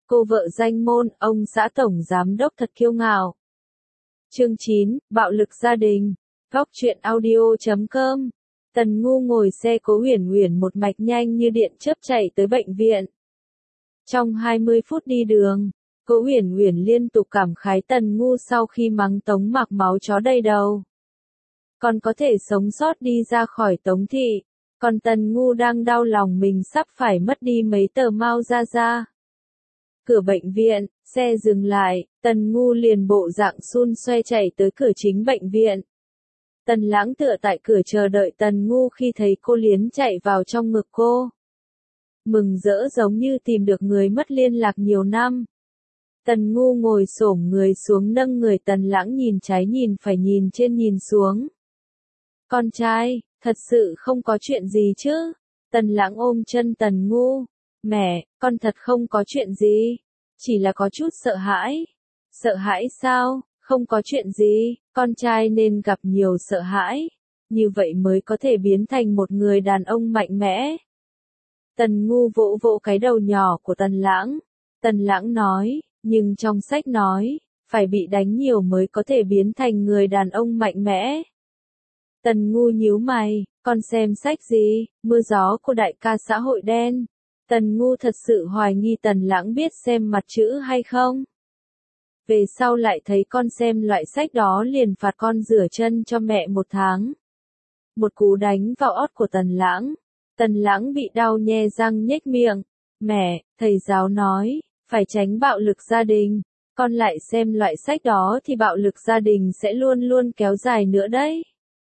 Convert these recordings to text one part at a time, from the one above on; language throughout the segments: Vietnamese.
cô vợ danh môn, ông xã tổng giám đốc thật kiêu ngạo. Chương 9, bạo lực gia đình. Góc truyện audio.com. Tần Ngu ngồi xe Cố Uyển Uyển một mạch nhanh như điện chớp chạy tới bệnh viện. Trong 20 phút đi đường, Cố Uyển Uyển liên tục cảm khái Tần Ngu sau khi mắng Tống Mặc máu chó đầy đầu. Còn có thể sống sót đi ra khỏi Tống thị, còn Tần Ngu đang đau lòng mình sắp phải mất đi mấy tờ mao ra. Cửa bệnh viện, xe dừng lại, Tần Ngu liền bộ dạng xun xoe chạy tới cửa chính bệnh viện. Tần Lãng tựa tại cửa chờ đợi Tần Ngu khi thấy cô liến chạy vào trong ngực cô. Mừng rỡ giống như tìm được người mất liên lạc nhiều năm. Tần Ngu ngồi xổm người xuống nâng người Tần Lãng nhìn trái nhìn phải nhìn trên nhìn xuống. Con trai, thật sự không có chuyện gì chứ? Tần Lãng ôm chân Tần Ngu. Mẹ, con thật không có chuyện gì. Chỉ là có chút sợ hãi. Sợ hãi sao? Không có chuyện gì, con trai nên gặp nhiều sợ hãi. Như vậy mới có thể biến thành một người đàn ông mạnh mẽ. Tần Ngu vỗ vỗ cái đầu nhỏ của Tần Lãng. Tần Lãng nói, nhưng trong sách nói, phải bị đánh nhiều mới có thể biến thành người đàn ông mạnh mẽ. Tần Ngu nhíu mày, con xem sách gì, Mưa gió của đại ca xã hội đen. Tần Ngu thật sự hoài nghi Tần Lãng biết xem mặt chữ hay không. Về sau lại thấy con xem loại sách đó liền phạt con rửa chân cho mẹ 1 tháng. Một cú đánh vào ót của Tần Lãng. Tần Lãng bị đau nhe răng nhếch miệng. Mẹ, thầy giáo nói, phải tránh bạo lực gia đình. Con lại xem loại sách đó thì bạo lực gia đình sẽ luôn luôn kéo dài nữa đấy.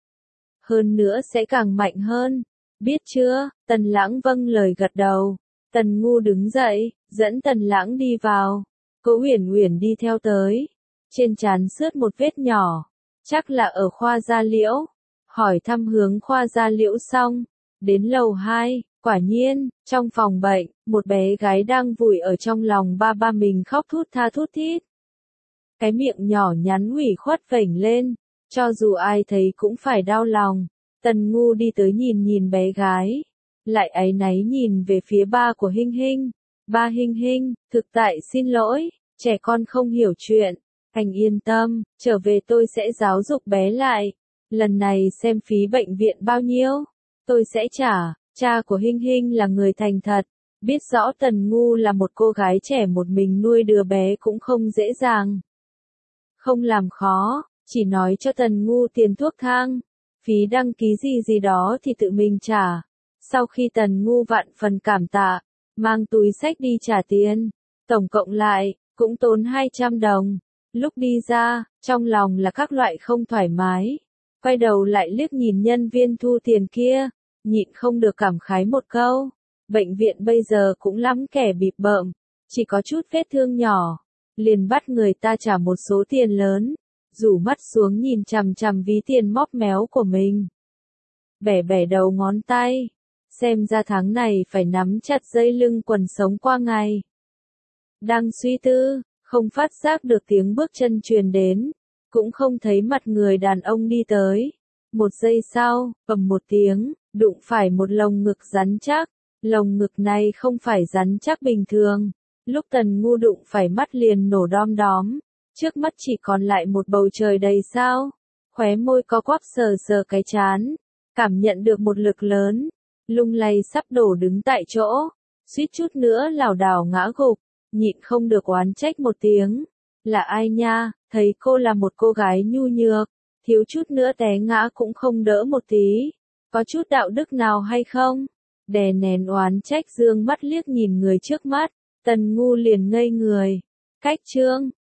Hơn nữa sẽ càng mạnh hơn. Biết chưa? Tần Lãng vâng lời gật đầu. Tần Ngu đứng dậy, dẫn Tần Lãng đi vào. Cố Uyển Uyển đi theo tới. Trên trán xước một vết nhỏ. Chắc là ở khoa da liễu. Hỏi thăm hướng khoa da liễu xong. Đến lầu 2, quả nhiên, trong phòng bệnh, một bé gái đang vùi ở trong lòng ba mình khóc thút tha thút thít. Cái miệng nhỏ nhắn ủy khuất vểnh lên. Cho dù ai thấy cũng phải đau lòng. Tần Ngu đi tới nhìn bé gái. Lại áy náy nhìn về phía ba của Hinh Hinh. Ba Hinh Hinh, thực tại xin lỗi, trẻ con không hiểu chuyện. Anh yên tâm, trở về tôi sẽ giáo dục bé lại. Lần này xem phí bệnh viện bao nhiêu, tôi sẽ trả. Cha của Hinh Hinh là người thành thật. Biết rõ Tần Ngu là một cô gái trẻ một mình nuôi đứa bé cũng không dễ dàng. Không làm khó, chỉ nói cho Tần Ngu tiền thuốc thang. Phí đăng ký gì đó thì tự mình trả. Sau khi Tần Ngu vạn phần cảm tạ, mang túi xách đi trả tiền, tổng cộng lại, cũng tốn 200 đồng. Lúc đi ra, trong lòng là các loại không thoải mái. Quay đầu lại liếc nhìn nhân viên thu tiền kia, nhịn không được cảm khái một câu. Bệnh viện bây giờ cũng lắm kẻ bịp bợm, chỉ có chút vết thương nhỏ, liền bắt người ta trả một số tiền lớn. Rủ mắt xuống nhìn chằm chằm ví tiền móp méo của mình. Bẻ đầu ngón tay. Xem ra tháng này phải nắm chặt dây lưng quần sống qua ngày. Đang suy tư, không phát giác được tiếng bước chân truyền đến. Cũng không thấy mặt người đàn ông đi tới. Một giây sau, bầm một tiếng, đụng phải một lồng ngực rắn chắc. Lồng ngực này không phải rắn chắc bình thường. Lúc Tần Ngu đụng phải mắt liền nổ đom đóm. Trước mắt chỉ còn lại một bầu trời đầy sao. Khóe môi có quắp sờ cái trán. Cảm nhận được một lực lớn. Lung lay sắp đổ đứng tại chỗ. Suýt chút nữa lảo đảo ngã gục. Nhịn không được oán trách một tiếng. Là ai nha, thấy cô là một cô gái nhu nhược. Thiếu chút nữa té ngã cũng không đỡ một tí. Có chút đạo đức nào hay không? Đè nén oán trách dương mắt liếc nhìn người trước mắt. Tần Ngu liền ngây người. Cách chương